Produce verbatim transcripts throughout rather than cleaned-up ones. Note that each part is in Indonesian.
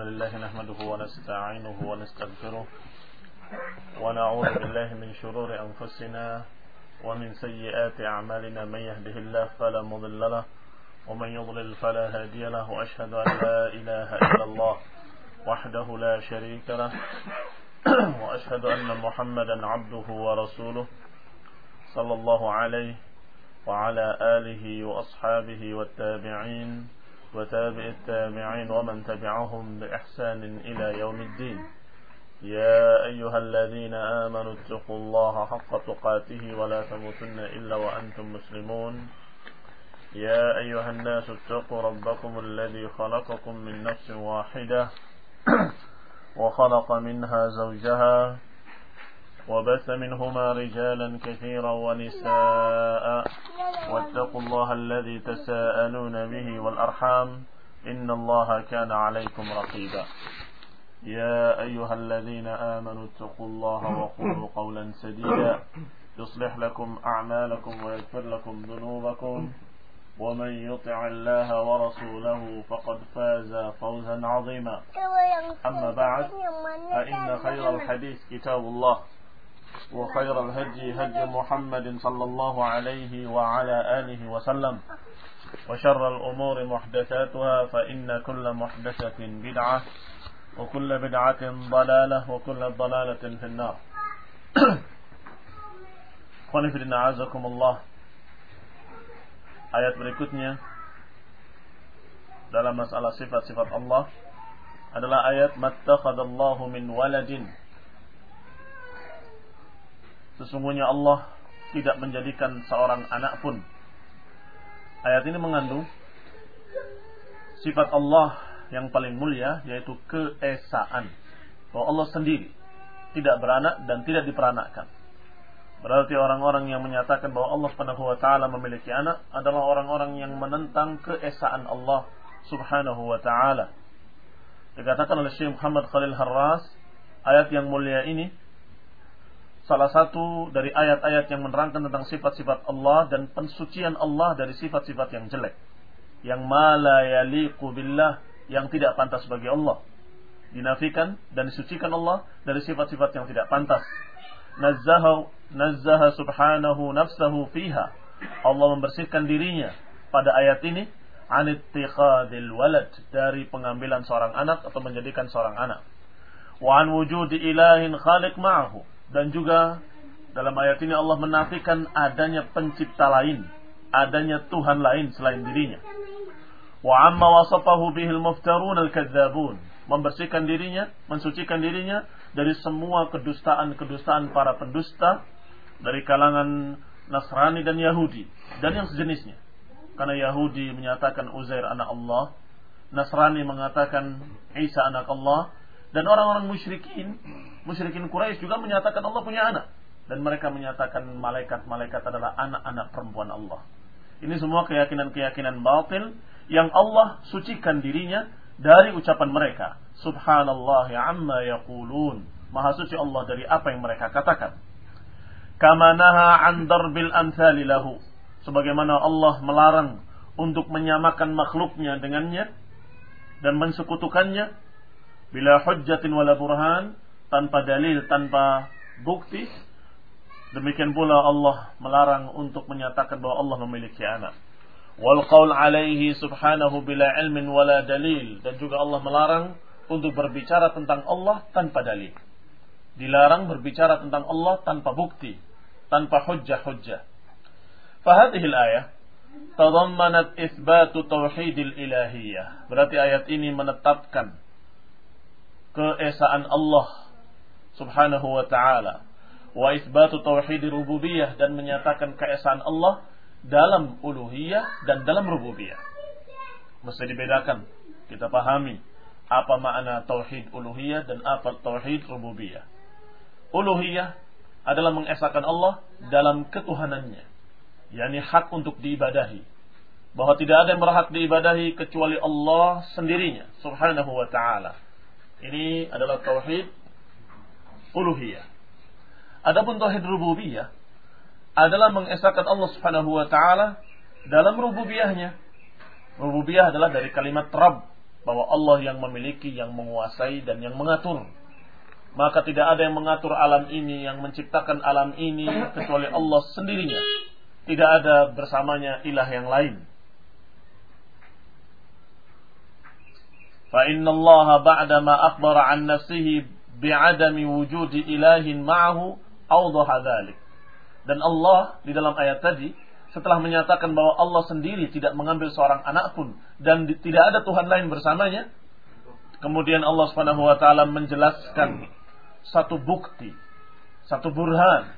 لله نحمده ونستعينه ونستغفره ونعوذ بالله من شرور أنفسنا ومن سيئات أعمالنا من يهده الله فلا مضل له ومن يضلل فلا هادي له وأشهد أن لا إله إلا الله وحده لا شريك له وأشهد أن محمدا عبده ورسوله صلى الله عليه وعلى آله وأصحابه والتابعين وتابع التابعين ومن تبعهم بإحسان إلى يوم الدين. يا أيها الذين آمنوا اتقوا الله حق تقاته ولا تموتن إلا وأنتم مسلمون. يا أيها الناس اتقوا ربكم الذي خلقكم من نفس واحدة وخلق منها زوجها وبث منهما رجالا كثيرا ونساء واتقوا الله الذي تساءلون به والأرحام إن الله كان عليكم رقيبا. يا أيها الذين آمنوا اتقوا الله وقولوا قولا سديدا يصلح لكم أعمالكم ويغفر لكم ذنوبكم ومن يطع الله ورسوله فقد فاز فوزا عظيما. أما بعد فإن خير الحديث كتاب الله وخير الهدي هدي محمد صلى الله عليه وعلى آله وسلم وشر الأمور محدثاتها فإن كل محدثة بدعة وكل بدعة ضلالة وكل ضلالة في النار. Qanifidina azakumullah. Ayat berikutnya dalam masalah sifat-sifat Allah adalah ayat mattakhadallahu min waladin. Sesungguhnya Allah tidak menjadikan seorang anak pun. Ayat ini mengandung sifat Allah yang paling mulia, yaitu keesaan. Bahwa Allah sendiri tidak beranak dan tidak diperanakkan. Berarti orang-orang yang menyatakan bahwa Allah Subhanahu wa ta'ala memiliki anak adalah orang-orang yang menentang keesaan Allah Subhanahu wa ta'ala. Dikatakan oleh Syekh Muhammad Khalil Harras, ayat yang mulia ini salah satu dari ayat-ayat yang menerangkan tentang sifat-sifat Allah dan pensucian Allah dari sifat-sifat yang jelek, yang ma la yaliqu billah, yang tidak pantas bagi Allah. Dinafikan dan disucikan Allah dari sifat-sifat yang tidak pantas. Nazzaha nazzaha subhanahu nafsahu fiha. Allah membersihkan dirinya pada ayat ini an ittikhadil walad, dari pengambilan seorang anak atau menjadikan seorang anak. Wa an wujudi ilahin khaliq ma'ahu, dan juga dalam ayat ini Allah menafikan adanya pencipta lain, adanya Tuhan lain selain dirinya. Wa amma wasafahu bihil muftarun al-kadzabun, membersihkan dirinya, mensucikan dirinya dari semua kedustaan-kedustaan para pendusta dari kalangan Nasrani dan Yahudi dan yang sejenisnya. Karena Yahudi menyatakan Uzair anak Allah, Nasrani mengatakan Isa anak Allah, dan orang-orang musyrikin, musyrikin Quraisy juga menyatakan Allah punya anak, dan mereka menyatakan malaikat-malaikat adalah anak-anak perempuan Allah. Ini semua keyakinan-keyakinan batil yang Allah sucikan dirinya dari ucapan mereka. Subhanallah amma yaqulun, maha suci Allah dari apa yang mereka katakan. Kama naha an darbil amsali lahu, sebagaimana Allah melarang untuk menyamakan makhluknya dengannya dan mensekutukannya bila hujjatin wala burhan, tanpa dalil, tanpa bukti. Demikian pula Allah melarang untuk menyatakan bahwa Allah memiliki anak. Wal qaul alaihi subhanahu bila ilmin wala dalil, dan juga Allah melarang untuk berbicara tentang Allah tanpa dalil. Dilarang berbicara tentang Allah tanpa bukti, tanpa hujjah-hujjah. Fahadhil ayah tadammanat itsbatu tauhidil ilahiyah. Berarti ayat ini menetapkan keesaan Allah Subhanahu wa ta'ala, wa itsbatu tauhidir rububiyah, dan menyatakan keesaan Allah dalam uluhiyah dan dalam rububiyah. Mesti dibedakan, kita pahami apa makna tauhid uluhiyah dan apa tauhid rububiyah. Uluhiyah adalah mengesahkan Allah dalam ketuhanannya, yakni hak untuk diibadahi, bahwa tidak ada yang berhak diibadahi kecuali Allah sendirinya Subhanahu wa ta'ala. Ini adalah tauhid uluhiyah. Adapun tauhid rububiyah adalah mengesahkan Allah Subhanahu wa ta'ala dalam rububiyahnya. Rububiyah adalah dari kalimat Rabb, bahwa Allah yang memiliki, yang menguasai dan yang mengatur. Maka tidak ada yang mengatur alam ini, yang menciptakan alam ini kecuali Allah sendirinya. Tidak ada bersamanya ilah yang lain. Fa inna Allah ba'da ma akhbara an nafsihi bi'adami wujudi ilahin ma'ahu awdaha dzalik. Dan Allah di dalam ayat tadi setelah menyatakan bahwa Allah sendiri tidak mengambil seorang anak pun dan di, tidak ada Tuhan lain bersamanya, kemudian Allah Subhanahu wa taala menjelaskan satu bukti, satu burhan.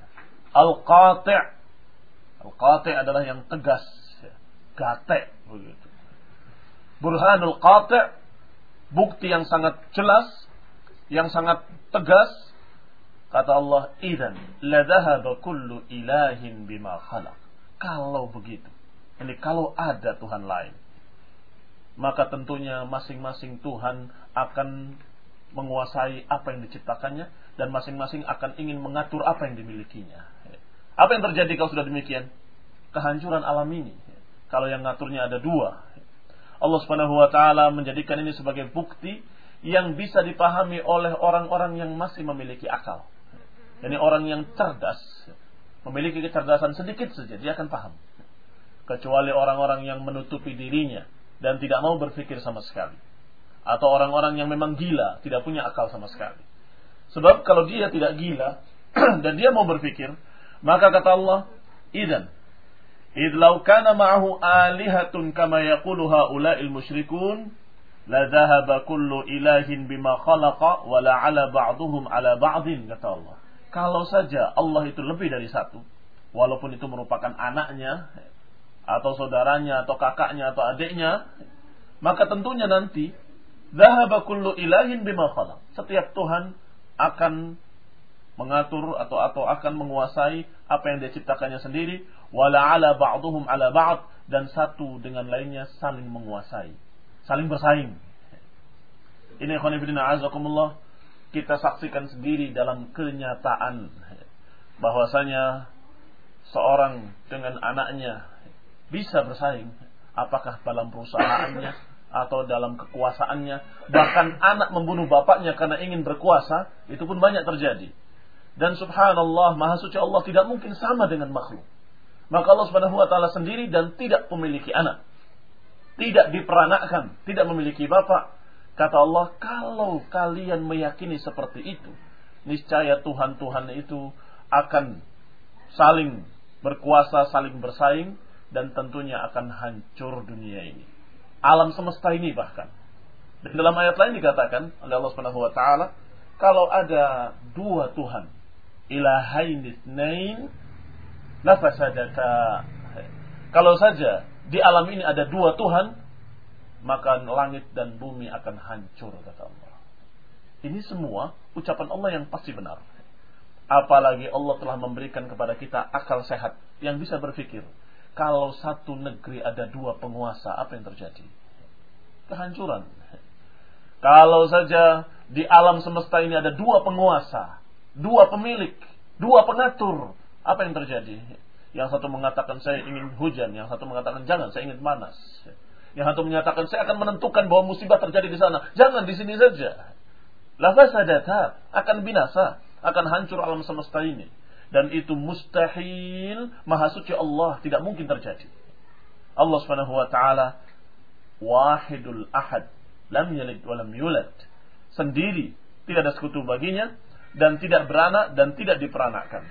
Al-qati'. Al-qati' adalah yang tegas, gate begitu. Burhanul qati', bukti yang sangat jelas, yang sangat tegas. Kata Allah, "Idzan la dhahaba kullu ilahin bima khalaq." Kalau begitu, ini kalau ada Tuhan lain, maka tentunya masing-masing Tuhan akan menguasai apa yang diciptakannya dan masing-masing akan ingin mengatur apa yang dimilikinya. Apa yang terjadi kalau sudah demikian? Kehancuran alam ini. Kalau yang ngaturnya ada dua. Allah Subhanahu wa taala menjadikan ini sebagai bukti yang bisa dipahami oleh orang-orang yang masih memiliki akal. Yani orang yang cerdas, memiliki kecerdasan sedikit saja, dia akan paham. Kecuali orang-orang yang menutupi dirinya dan tidak mau berpikir sama sekali. Atau orang-orang yang memang gila, tidak punya akal sama sekali. Sebab kalau dia tidak gila dan dia mau berpikir, maka kata Allah, "Idzan idh law kana ma'ahu alihatun kama yaqulu haula'il musyrikun la dhahaba kullu ilahin bima khalaqa wa la 'ala ba'dhum 'ala ba'din," kata Allah. Kalau saja Allah itu lebih dari satu, walaupun itu merupakan anaknya, atau saudaranya, atau kakaknya, atau adiknya, maka tentunya nanti dhahaba kullu ilahin bima khalaq. Setiap Tuhan akan mengatur atau atau akan menguasai apa yang dia ciptakannya sendiri, wala ala ba'dhum ala ba'd, dan satu dengan lainnya saling menguasai, saling bersaing. Ini ikhwan fillah azakumullah, kita saksikan sendiri dalam kenyataan bahwasanya seorang dengan anaknya bisa bersaing, apakah dalam perusahaannya atau dalam kekuasaannya. Bahkan anak membunuh bapaknya karena ingin berkuasa, itu pun banyak terjadi. Dan subhanallah, maha suci Allah tidak mungkin sama dengan makhluk. Maka Allah Subhanahu wa taala sendiri dan tidak memiliki anak, tidak diperanakkan, tidak memiliki bapak. Kata Allah, kalau kalian meyakini seperti itu, niscaya Tuhan-Tuhan itu akan saling berkuasa, saling bersaing, dan tentunya akan hancur dunia ini, alam semesta ini bahkan. Dan dalam ayat lain dikatakan oleh Allah Subhanahu wa taala, kalau ada dua Tuhan, ilahain itsnain la fasadata. Kalau saja di alam ini ada dua Tuhan, maka langit dan bumi akan hancur, kata Allah. Ini semua ucapan Allah yang pasti benar. Apalagi Allah telah memberikan kepada kita akal sehat yang bisa berpikir. Kalau satu negeri ada dua penguasa, apa yang terjadi? Kehancuran. Kalau saja di alam semesta ini ada dua penguasa, dua pemilik, dua pengatur, apa yang terjadi? Yang satu mengatakan saya ingin hujan, yang satu mengatakan jangan, saya ingin panas. Yang satu menyatakan saya akan menentukan bahwa musibah terjadi di sana, jangan di sini saja. La fasadata, akan binasa, akan hancur alam semesta ini. Dan itu mustahil, maha suci Allah, tidak mungkin terjadi. Allah Subhanahu wa taala wahidul ahad, lam yalid wa lam yulad. Sendiri, tidak ada sekutu baginya, dan tidak beranak dan tidak diperanakkan.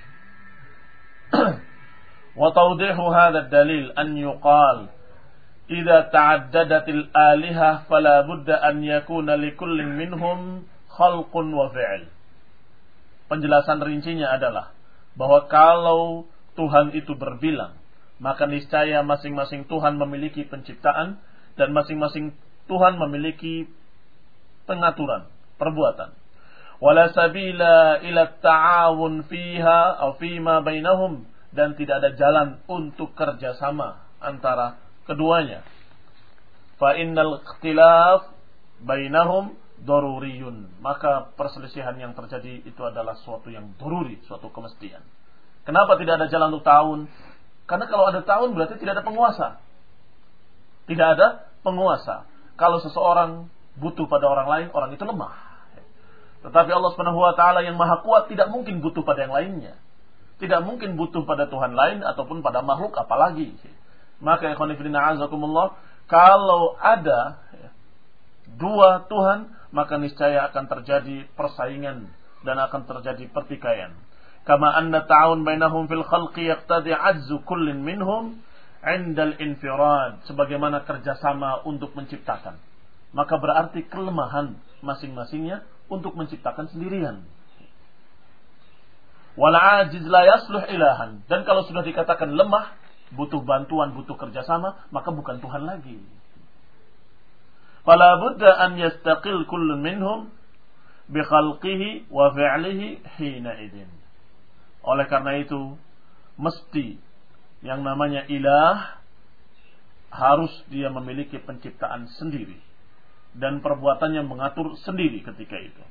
Wa tawdihu hadha dalil an yuqal idza ta'addadatil alihah fala budda an yakuna likullin minhum khalqun wa fi'l. Penjelasan rincinya adalah bahwa kalau Tuhan itu berbilang, maka niscaya masing-masing Tuhan memiliki penciptaan dan masing-masing Tuhan memiliki pengaturan, perbuatan. Wala sabila ila ta'awun fiha aw fima bainahum, dan tidak ada jalan untuk kerjasama antara keduanya. Fa innal ikhtilaf bainahum daruriyun, maka perselisihan yang terjadi itu adalah suatu yang daruri, suatu kemestian. Kenapa tidak ada jalan untuk ta'awun? Karena kalau ada ta'awun berarti tidak ada penguasa. Tidak ada penguasa. kalau seseorang butuh pada orang lain, orang itu lemah. Tetapi Allah Subhanahu wa taala yang Maha Kuat tidak mungkin butuh pada yang lainnya. Tidak mungkin butuh pada Tuhan lain ataupun pada makhluk apalagi. Maka ikhwan fillah azakumullah, kalau ada dua Tuhan, maka niscaya akan terjadi persaingan dan akan terjadi pertikaian. Kama anna ta'awun bainahum fil khalqi yaqtadi 'ajzu kullin minhum 'inda al-infirad, sebagaimana kerjasama untuk menciptakan. Maka berarti kelemahan masing-masingnya untuk menciptakan sendirian. Wal 'ajiz la yasluh ilahan, dan kalau sudah dikatakan lemah, butuh bantuan, butuh kerjasama, maka bukan Tuhan lagi. Fala budda an yastaqil kullun minhum bi khalqihi wa fi'lihi hina idin. Oleh karena itu, mesti yang namanya ilah harus dia memiliki penciptaan sendiri dan perbuatannya mengatur sendiri ketika itu.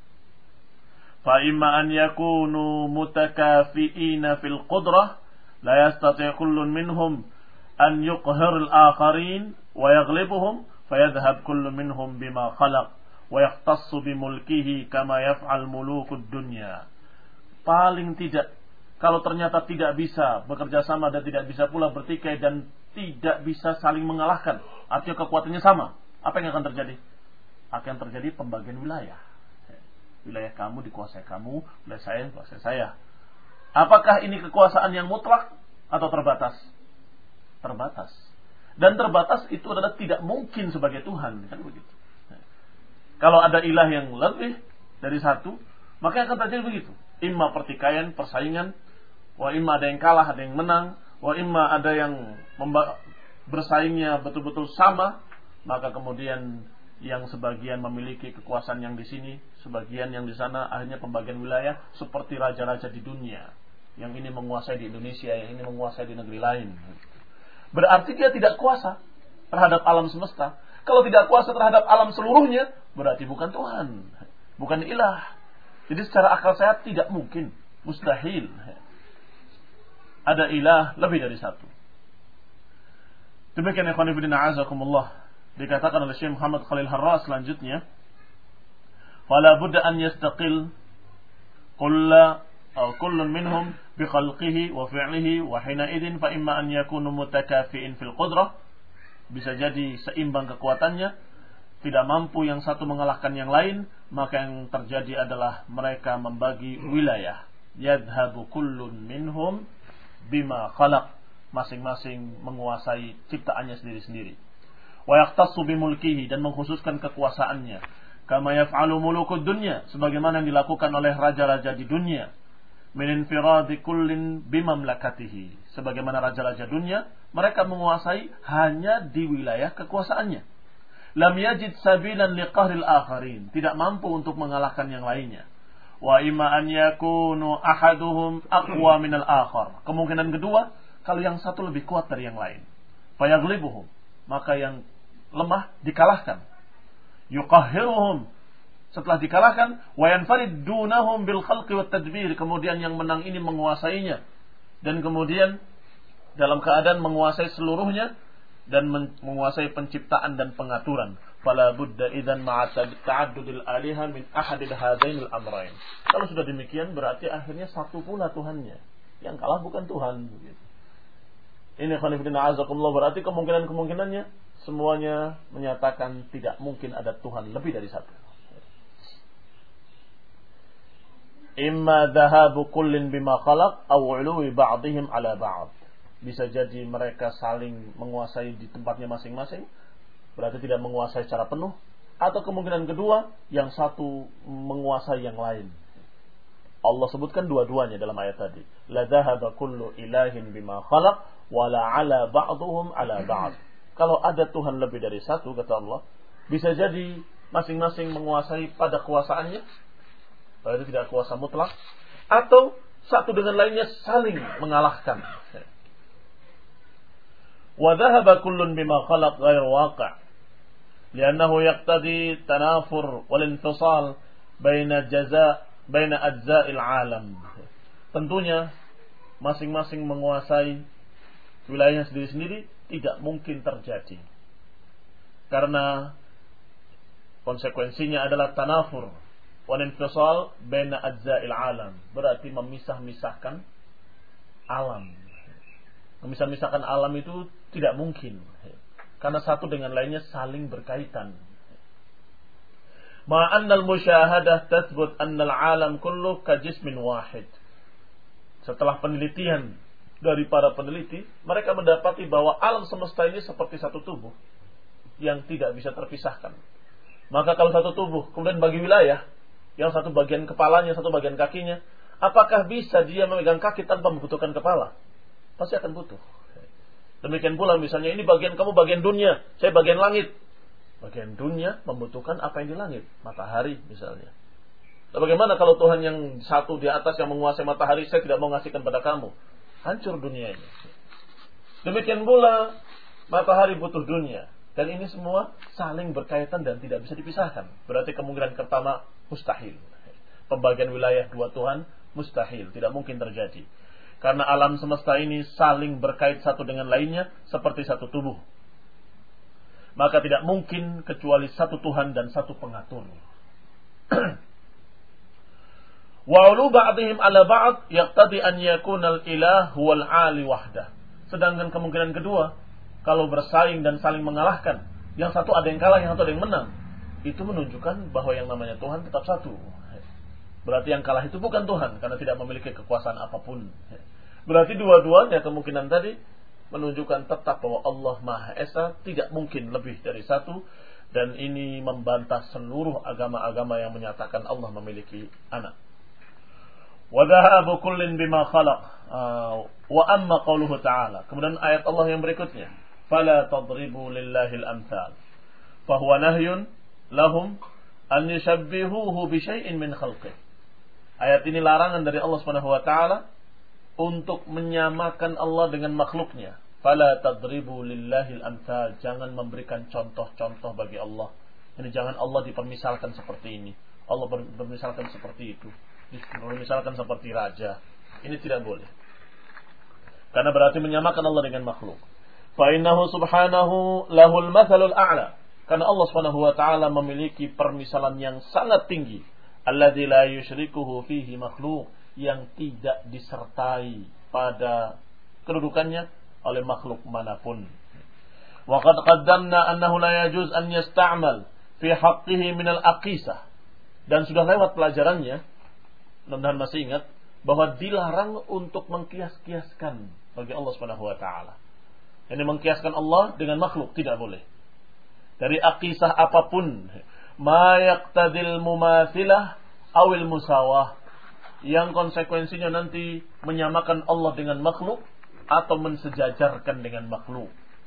Fa imma an yakunu mutakafiina fil qudrah la yastati' kullun minhum an yuqhir al-akharin wa yaghlibuhum fayadhhab kullun minhum bima khalaq wa yahtassu bi mulkihi kama yaf'al mulukud dunya. Paling tidak, kalau ternyata tidak bisa bekerja sama dan tidak bisa pula bertikai dan tidak bisa saling mengalahkan, artinya kekuatannya sama, apa yang akan terjadi? Akan terjadi pembagian wilayah. Wilayah kamu dikuasai kamu, wilayah saya dikuasai saya. Apakah ini kekuasaan yang mutlak atau terbatas? Terbatas. Dan terbatas itu adalah tidak mungkin sebagai Tuhan, kan begitu. Kalau ada ilah yang lebih dari satu, maka akan terjadi begitu. Imma pertikaian, persaingan, wa imma ada yang kalah, ada yang menang, wa imma ada yang memba- bersaingnya betul-betul sama, maka kemudian yang sebagian memiliki kekuasaan yang di sini, sebagian yang di sana, akhirnya pembagian wilayah seperti raja-raja di dunia. Yang ini menguasai di Indonesia, yang ini menguasai di negeri lain. Berarti dia tidak kuasa terhadap alam semesta. Kalau tidak kuasa terhadap alam seluruhnya, berarti bukan Tuhan, bukan ilah. Jadi secara akal sehat tidak mungkin, mustahil ada ilah lebih dari satu. Demikian ikhwan fillah azakumullah, dikatakan oleh Syekh Muhammad Khalil Harras selanjutnya, fala budda an yastaqil kulla aw kullun minhum bi khalqihi wa fi'lihi wa hina idin fa imma an yakunu mutakafi'in fil qudrah, bisa jadi seimbang kekuatannya, tidak mampu yang satu mengalahkan yang lain, maka yang terjadi adalah mereka membagi wilayah. Yadhabu kullun minhum bima khalaq, masing-masing menguasai ciptaannya sendiri-sendiri. Wa yaqtassu bimulkihi, dan mengkhususkan kekuasaannya. Kama yaf'alu mulukud dunya, sebagaimana yang dilakukan oleh raja-raja di dunia. Min infiradi kullin bimamlakatihi, sebagaimana raja-raja dunia, mereka menguasai hanya di wilayah kekuasaannya. Lam yajid sabilan liqahril akharin, tidak mampu untuk mengalahkan yang lainnya. Wa imma an yakunu ahaduhum aqwa minal akhar, kemungkinan kedua, kalau yang satu lebih kuat dari yang lain. Fayaghlibuhum, maka yang lemah dikalahkan. Yuqahhiruhum, setelah dikalahkan, wa yanfarid dunahum bil khalqi wat tadbir, kemudian yang menang ini menguasainya, dan kemudian dalam keadaan menguasai seluruhnya dan menguasai penciptaan dan pengaturan. Fala budda idzan ma'a ta'addudil aliha min ahadil hadainil amrayn. Kalau sudah demikian berarti akhirnya satu pula Tuhannya. Yang kalah bukan Tuhan. Ini khonifidina azakumullah, berarti kemungkinan-kemungkinannya semuanya menyatakan tidak mungkin ada Tuhan lebih dari satu. Imma dhahabu kullin bima khalaq aw 'uluwi ba'dihim 'ala ba'd. Bisa jadi mereka saling menguasai di tempatnya masing-masing, berarti tidak menguasai secara penuh, atau kemungkinan kedua, yang satu menguasai yang lain. Allah sebutkan dua-duanya dalam ayat tadi. La dhahaba kullu ilahin bima khalaq wa la 'ala ba'dhum 'ala ba'd. Kalau ada Tuhan lebih dari satu, kata Allah, bisa jadi masing-masing menguasai pada kuasaannya, berarti tidak kuasa mutlak, atau satu dengan lainnya saling mengalahkan. وذهب كل بما خلق غير واقع لأنه يقتضي تنافر والانفصال بين جزاء بين أجزاء العالم. Tentunya masing-masing menguasai wilayahnya sendiri-sendiri tidak mungkin terjadi. Karena konsekuensinya adalah tanafur wan infisal baina ajza'il alam, berarti memisah-misahkan alam. Memisah-misahkan alam itu tidak mungkin, karena satu dengan lainnya saling berkaitan. Ma'annal musyahadah tathbut annal alam kullu ka jismin wahid. Setelah penelitian dari para peneliti, mereka mendapati bahwa alam semesta ini seperti satu tubuh yang tidak bisa terpisahkan. Maka kalau satu tubuh kemudian bagi wilayah, yang satu bagian kepalanya, satu bagian kakinya, apakah bisa dia memegang kaki tanpa membutuhkan kepala? Pasti akan butuh. Demikian pula misalnya ini bagian kamu bagian dunia, saya bagian langit. Bagian dunia membutuhkan apa yang di langit, matahari misalnya. Nah, bagaimana kalau Tuhan yang satu di atas yang menguasai matahari, saya tidak mau ngasihkan pada kamu? Hancur dunia ini. Demikian pula matahari butuh dunia. Dan ini semua saling berkaitan dan tidak bisa dipisahkan. Berarti kemungkinan pertama mustahil. Pembagian wilayah dua Tuhan mustahil, tidak mungkin terjadi. Karena alam semesta ini saling berkait satu dengan lainnya seperti satu tubuh. Maka tidak mungkin kecuali satu Tuhan dan satu pengatur. Wa'ulu ba'dihim ala ba'd yaqtadi an yakuna al-ilah huwal 'ali wahdah. Sedangkan kemungkinan kedua, kalau bersaing dan saling mengalahkan, yang satu ada yang kalah, yang satu ada yang menang, itu menunjukkan bahwa yang namanya Tuhan tetap satu. Berarti yang kalah itu bukan Tuhan, karena tidak memiliki kekuasaan apapun. Berarti dua-duanya kemungkinan tadi menunjukkan tetap bahwa Allah Maha Esa, tidak mungkin lebih dari satu. Dan ini membantah seluruh agama-agama yang menyatakan Allah memiliki anak. Wa dhahabu kullin bima khalaq. Wa amma qauluhu ta'ala. Kemudian ayat Allah yang berikutnya, fala tadribu lillahil amthal. Fahuwa nahyun lahum an yushabbihuhu bi syai'in min khalqih. Ayat ini larangan dari Allah Subhanahu wa taala untuk menyamakan Allah dengan makhluknya. Fala tadribu lillahil amthal. Jangan memberikan contoh-contoh bagi Allah. Ini jangan Allah dipermisalkan seperti ini, Allah bermisalkan seperti itu, dipermisalkan seperti raja. Ini tidak boleh, karena berarti menyamakan Allah dengan makhluk. Fa innahu subhanahu lahul mathalul a'la. Karena Allah Subhanahu wa taala memiliki permisalan yang sangat tinggi. Alladzi la yusyrikuhu fihi makhluk, yang tidak disertai pada kedudukannya oleh makhluk manapun. Wa qad qaddamna annahu la yajuz an yasta'mal fi haqqihi min al-aqisah. Dan sudah lewat pelajarannya, mudah-mudahan masih ingat, bahwa dilarang untuk mengkias-kiaskan bagi Allah Subhanahu wa taala. Ini mengkiaskan Allah dengan makhluk tidak boleh. Dari aqisah apapun, ma yaqtadil mumathilah awil musawah, yang konsekuensinya nanti menyamakan Allah dengan makhluk atau mensejajarkan dengan makhluk.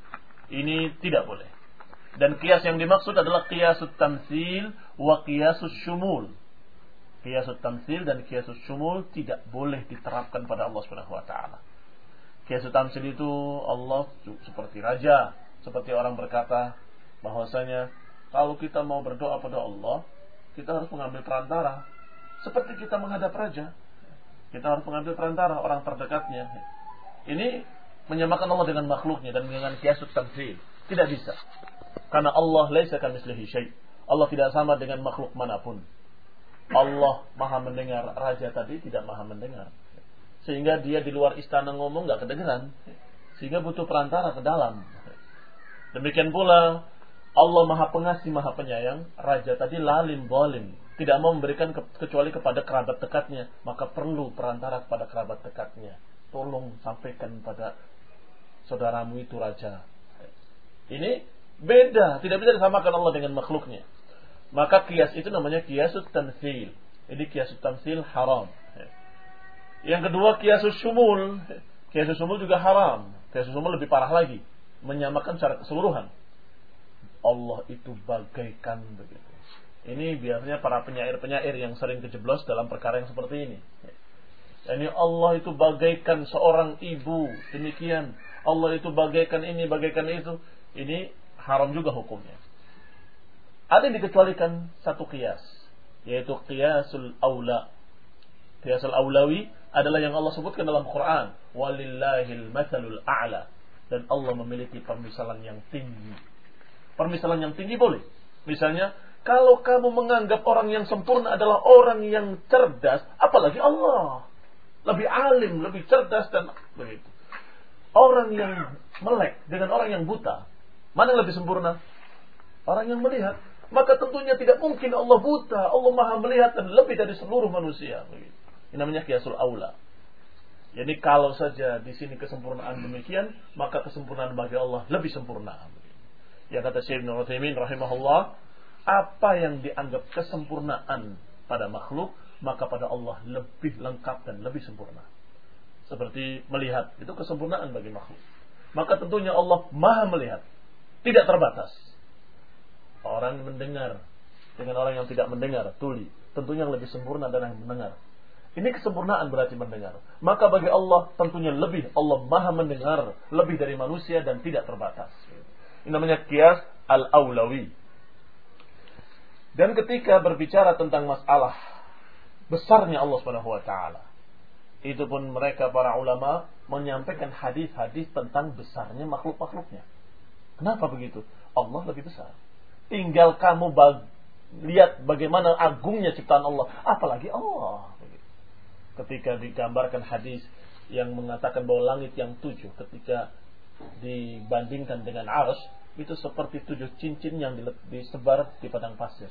Ini tidak boleh. Dan qiyas yang dimaksud adalah qiyasut tamtsil wa qiyasus syumul. Qiyasut tamtsil dan qiyasus syumul tidak boleh diterapkan pada Allah Subhanahu wa taala. Qiyasut tamtsil itu Allah seperti raja, seperti orang berkata bahwasanya kalau kita mau berdoa pada Allah, kita harus mengambil perantara. Seperti kita menghadap raja, kita harus mengambil perantara, orang terdekatnya. Ini menyamakan Allah dengan makhluknya dan dengan qiyasut tamtsil. Tidak bisa. Karena Allah laisa kamitslihi syai'. Allah tidak sama dengan makhluk manapun. Allah Maha mendengar, raja tadi tidak Maha mendengar. Sehingga dia di luar istana ngomong enggak kedengeran. Sehingga butuh perantara ke dalam. Demikian pula Allah Maha Pengasih, Maha Penyayang, raja tadi lalim zalim, tidak mau memberikan ke, kecuali kepada kerabat dekatnya, maka perlu perantara kepada kerabat dekatnya. Tolong sampaikan pada saudaramu itu raja. Ini beda, tidak bisa disamakan Allah dengan makhluknya. Maka qiyas itu namanya qiyasut tamtsil. Ini qiyasut tamtsil haram. Yang kedua qiyasus syumul. Qiyasus syumul juga haram. Qiyasus syumul lebih parah lagi, menyamakan secara keseluruhan. Allah itu bagaikan begitu. Ini biasanya para penyair-penyair yang sering kejeblos dalam perkara yang seperti ini. Ini Allah itu bagaikan seorang ibu, demikian. Allah itu bagaikan ini, bagaikan itu. Ini haram juga hukumnya. Ada yang dikecualikan satu qiyas, yaitu qiyasul aula. Qiyasul aulawi adalah yang Allah sebutkan dalam Quran, walillahil matsalul a'la, dan Allah memiliki permisalan yang tinggi. Permisalan yang tinggi boleh. Misalnya, kalau kamu menganggap orang yang sempurna adalah orang yang cerdas, apalagi Allah. Lebih alim, lebih cerdas dan begitu. Orang yang melek dengan orang yang buta, mana yang lebih sempurna? Orang yang melihat. Maka tentunya tidak mungkin Allah buta. Allah maha melihat dan lebih dari seluruh manusia. Begitu. Ini namanya qiyasul aula. Jadi kalau saja di sini kesempurnaan demikian, maka kesempurnaan bagi Allah lebih sempurna. Ya kata Syekh Ibnu Utsaimin rahimahullah, apa yang dianggap kesempurnaan pada makhluk, maka pada Allah lebih lengkap dan lebih sempurna. Seperti melihat, itu kesempurnaan bagi makhluk. Maka tentunya Allah maha melihat, tidak terbatas. Orang mendengar dengan orang yang tidak mendengar, tuli, tentunya yang lebih sempurna dan yang mendengar. Ini kesempurnaan berarti mendengar. Maka bagi Allah tentunya lebih, Allah maha mendengar lebih dari manusia dan tidak terbatas. Ini namanya qiyas al-aulawi. Dan ketika berbicara tentang masalah besarnya Allah Subhanahu wa taala, itu pun mereka para ulama menyampaikan hadis-hadis tentang besarnya makhluk-makhluknya. Kenapa begitu? Allah lebih besar. Tinggal kamu bag- lihat bagaimana agungnya ciptaan Allah, apalagi Allah. Ketika digambarkan hadis yang mengatakan bahwa langit yang tujuh ketika dibandingkan dengan arsy itu seperti tujuh cincin yang disebar di padang pasir.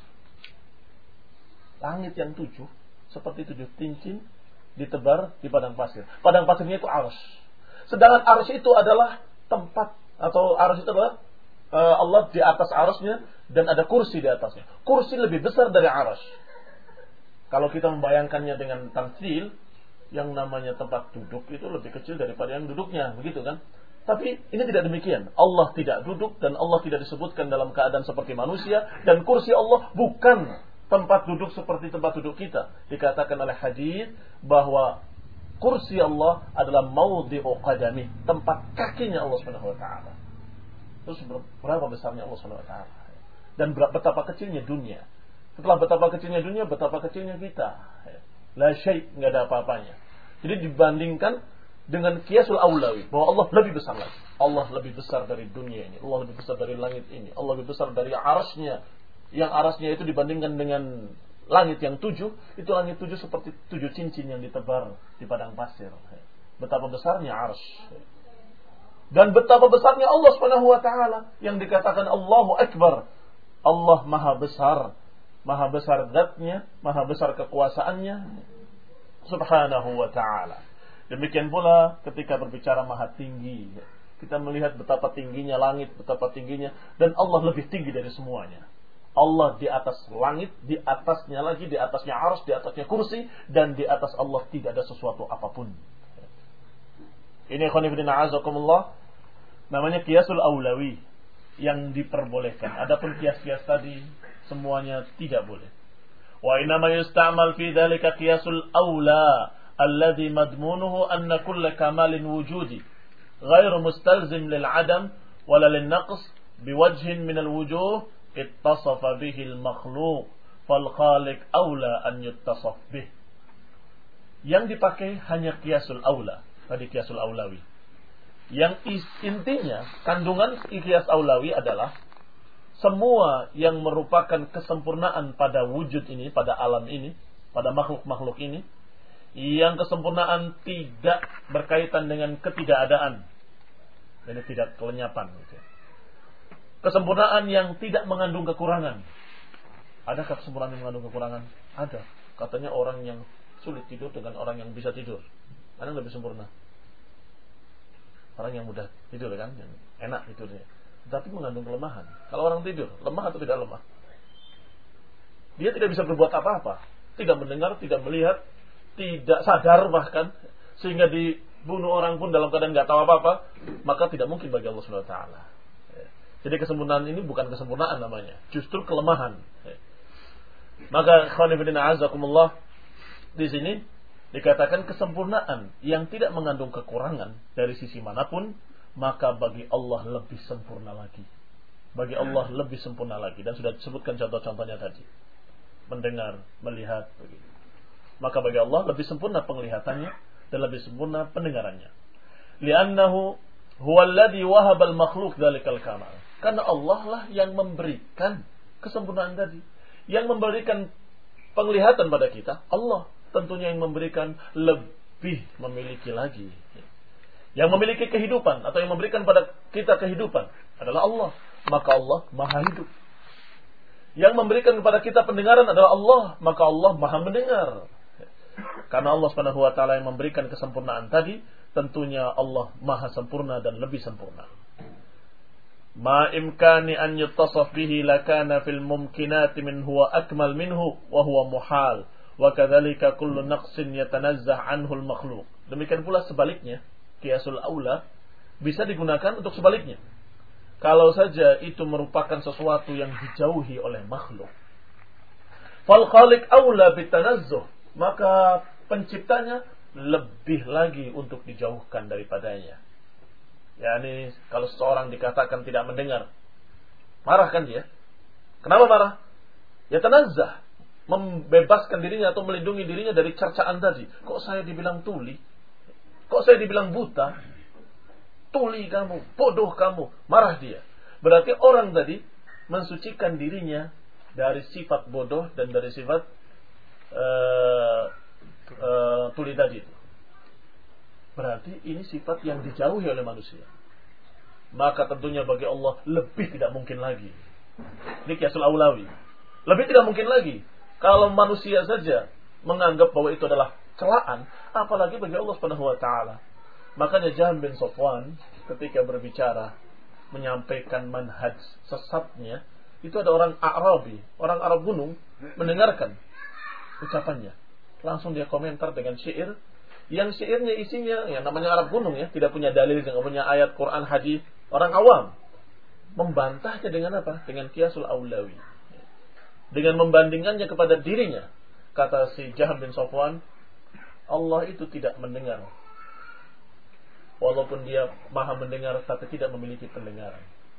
Langit yang tujuh seperti tujuh cincin ditebar di padang pasir. Padang pasirnya itu arsy. Sedangkan arsy itu adalah tempat, atau arsy itu adalah uh, Allah di atas arsy-nya dan ada kursi di atasnya. Kursi lebih besar dari arsy. Kalau kita membayangkannya dengan tamtsil, yang namanya tempat duduk itu lebih kecil daripada yang duduknya, begitu kan? Tapi ini tidak demikian. Allah tidak duduk dan Allah tidak disebutkan dalam keadaan seperti manusia, dan kursi Allah bukan tempat duduk seperti tempat duduk kita. Dikatakan oleh hadis bahwa kursi Allah adalah maudhi'u qadami, tempat kakinya Allah Subhanahu wa taala. Terus berapa besarnya Allah Subhanahu wa taala? Dan betapa kecilnya dunia. Setelah betapa kecilnya dunia, betapa kecilnya kita. La syai', enggak ada apa-apanya. Jadi dibandingkan dengan qiyasul aulawi, bahwa Allah lebih besar lagi. Allah lebih besar dari dunia ini, Allah lebih besar dari langit ini, Allah lebih besar dari arasnya. Yang arasnya itu dibandingkan dengan langit yang tujuh, itu langit tujuh seperti tujuh cincin yang ditebar di padang pasir. Betapa besarnya arsy. Dan betapa besarnya Allah Subhanahu wa taala yang dikatakan Allahu Akbar. Allah maha besar. Maha besar zatnya, maha besar kekuasaannya, subhanahu wa ta'ala. Demikian pula ketika berbicara maha tinggi, kita melihat betapa tingginya langit, betapa tingginya, dan Allah lebih tinggi dari semuanya. Allah di atas langit, di atasnya lagi, di atasnya arsy, di atasnya kursi, dan di atas Allah tidak ada sesuatu apapun. Ini ikhwan fillah a'azakumullah, namanya qiyasul aulawi, yang diperbolehkan. Adapun kias-kias tadi semuanya tidak boleh. Wa inma yusta'mal fi dhalika qiyasul aula alladhi madmunuhu anna kull kamalin wujudi ghairu mustalzim lil adam wala lin naqs biwajhin min al wujuh ittasafa bihi al makhluq fal khaliq aula an yuttasaf bih. Yang dipakai hanya qiyasul aula, tadi qiyasul aulawi. Yang intinya kandungan qiyas aulawi adalah semua yang merupakan kesempurnaan pada wujud ini, pada alam ini, pada makhluk-makhluk ini, yang kesempurnaan tidak berkaitan dengan ketidakadaan, dan tidak kelenyapan. Gitu. Kesempurnaan yang tidak mengandung kekurangan. Adakah kesempurnaan yang mengandung kekurangan? Ada. Katanya orang yang sulit tidur dengan orang yang bisa tidur, mana yang lebih sempurna? Orang yang mudah tidur kan, yang enak tidurnya. Tapi mengandung kelemahan. Kalau orang tidur, lemah atau tidak lemah? Dia tidak bisa berbuat apa-apa. Tidak mendengar, tidak melihat, tidak sadar bahkan. Sehingga dibunuh orang pun dalam keadaan tidak tahu apa-apa. Maka tidak mungkin bagi Allah subhanahu wa taala. Jadi kesempurnaan ini bukan kesempurnaan namanya. Justru kelemahan. Maka khonifidina azakumullah, di sini dikatakan kesempurnaan yang tidak mengandung kekurangan dari sisi manapun, maka bagi Allah lebih sempurna lagi. Bagi Allah lebih sempurna lagi. Dan sudah disebutkan contoh-contohnya tadi. Mendengar, melihat. Begitu. Maka bagi Allah lebih sempurna penglihatannya dan lebih sempurna pendengarannya. Li'annahu huwa alladhi wahaba al-makhluk dhalikal kamal. Karena Allah lah yang memberikan kesempurnaan tadi. Yang memberikan penglihatan pada kita, Allah. Tentunya yang memberikan lebih memiliki lagi. Yang memiliki kehidupan atau yang memberikan pada kita kehidupan adalah Allah. Maka Allah maha hidup. Yang memberikan kepada kita pendengaran adalah Allah. Maka Allah maha mendengar. Karena Allah subhanahu wa ta'ala yang memberikan kesempurnaan tadi, tentunya Allah maha sempurna dan lebih sempurna. Ma imkani an yuttasaf bihi lakana fil mumkinati min huwa akmal minhu wa huwa muhal. Wa kadzalika kullu naqsin yatanazzah anhu al-makhluq. Demikian pula sebaliknya, qiyasul aula bisa digunakan untuk sebaliknya. Kalau saja itu merupakan sesuatu yang dijauhi oleh makhluk. Fal khaliq aula bitanazzuh, maka penciptanya lebih lagi untuk dijauhkan daripadanya. yakni kalau seseorang dikatakan tidak mendengar, marah kan dia? Kenapa marah? Ya tanazzah, membebaskan dirinya atau melindungi dirinya dari cercaan tadi. Kok saya dibilang tuli? Kok saya dibilang buta? Tuli kamu, bodoh kamu, marah dia. Berarti orang tadi mensucikan dirinya dari sifat bodoh dan dari sifat uh, uh, tuli tadi. Berarti ini sifat yang dijauhi oleh manusia. Maka tentunya bagi Allah lebih tidak mungkin lagi. Ini qiyasul aulawi. Lebih tidak mungkin lagi. Kalau manusia saja menganggap bahwa itu adalah celaan, apalagi bagi Allah Subhanahu wa taala. Makanya Jahm bin Safwan ketika berbicara menyampaikan manhaj sesatnya, itu ada orang Arabi, orang Arab gunung mendengarkan ucapannya. Langsung dia komentar dengan syair yang syairnya isinya yang namanya Arab gunung ya, tidak punya dalil, tidak punya ayat Quran hadis, orang awam. Membantahnya dengan apa? Dengan qiyasul aulawi. Dengan membandingkannya kepada dirinya. Kata si Jahm bin Safwan, Allah itu tidak mendengar. Walaupun dia maha mendengar, tapi tidak memiliki pendengaran.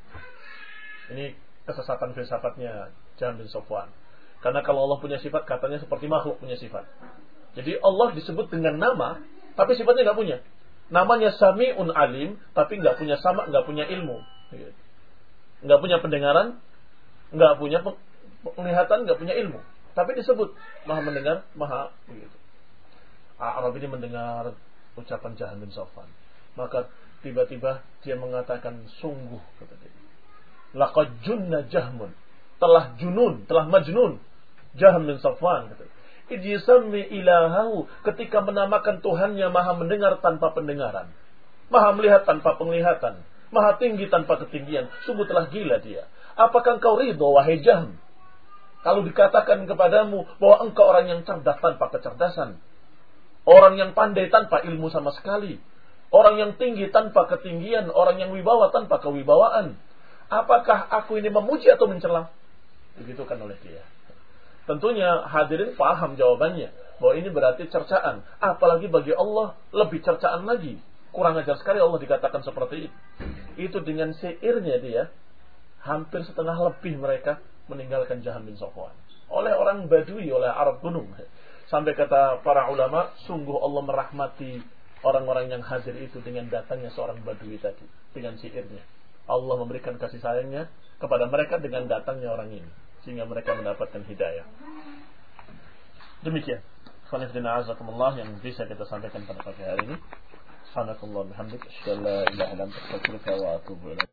Ini kesesatan filsafatnya Jahm bin Safwan. Karena kalau Allah punya sifat, katanya seperti makhluk punya sifat. Jadi Allah disebut dengan nama, tapi sifatnya nggak punya. Namanya Sami'un Alim, tapi nggak punya sama, nggak punya ilmu, nggak punya pendengaran, nggak punya penglihatan, nggak punya ilmu. Tapi disebut maha mendengar, maha begitu. Arab ini mendengar ucapan Jahm bin Safwan. Maka tiba-tiba dia mengatakan, sungguh kata dia, laqad junna Jahmun, telah junun, telah majnun Jahm bin Safwan kata dia. Idyisammi ilahahu, ketika menamakan Tuhannya maha mendengar tanpa pendengaran, maha melihat tanpa penglihatan, maha tinggi tanpa ketinggian. Sungguh telah gila dia. Apakah engkau ridho wahai Jahm kalau dikatakan kepadamu bahwa engkau orang yang cerdas tanpa kecerdasan, orang yang pandai tanpa ilmu sama sekali, orang yang tinggi tanpa ketinggian, orang yang wibawa tanpa kewibawaan? Apakah aku ini memuji atau mencela? Begitu kan oleh dia. Tentunya hadirin paham jawabannya, bahwa ini berarti cercaan. Apalagi bagi Allah lebih cercaan lagi. Kurang ajar sekali Allah dikatakan seperti itu. Itu dengan syairnya dia, hampir setengah lebih mereka meninggalkan Jahm bin Safwan. Oleh orang Badui, oleh Arab gunung. Sampai kata para ulama, sungguh Allah merahmati orang-orang yang hadir itu dengan datangnya seorang Badui tadi, dengan syairnya. Allah memberikan kasih sayangnya kepada mereka dengan datangnya orang ini, sehingga mereka mendapatkan hidayah. Demikian khonifdina azakumullah yang bisa kita sampaikan pada pagi hari ini. Subhanakallah bihamdik, asyhadu an la ilaha illa anta, astaghfiruka wa atubu ilaik.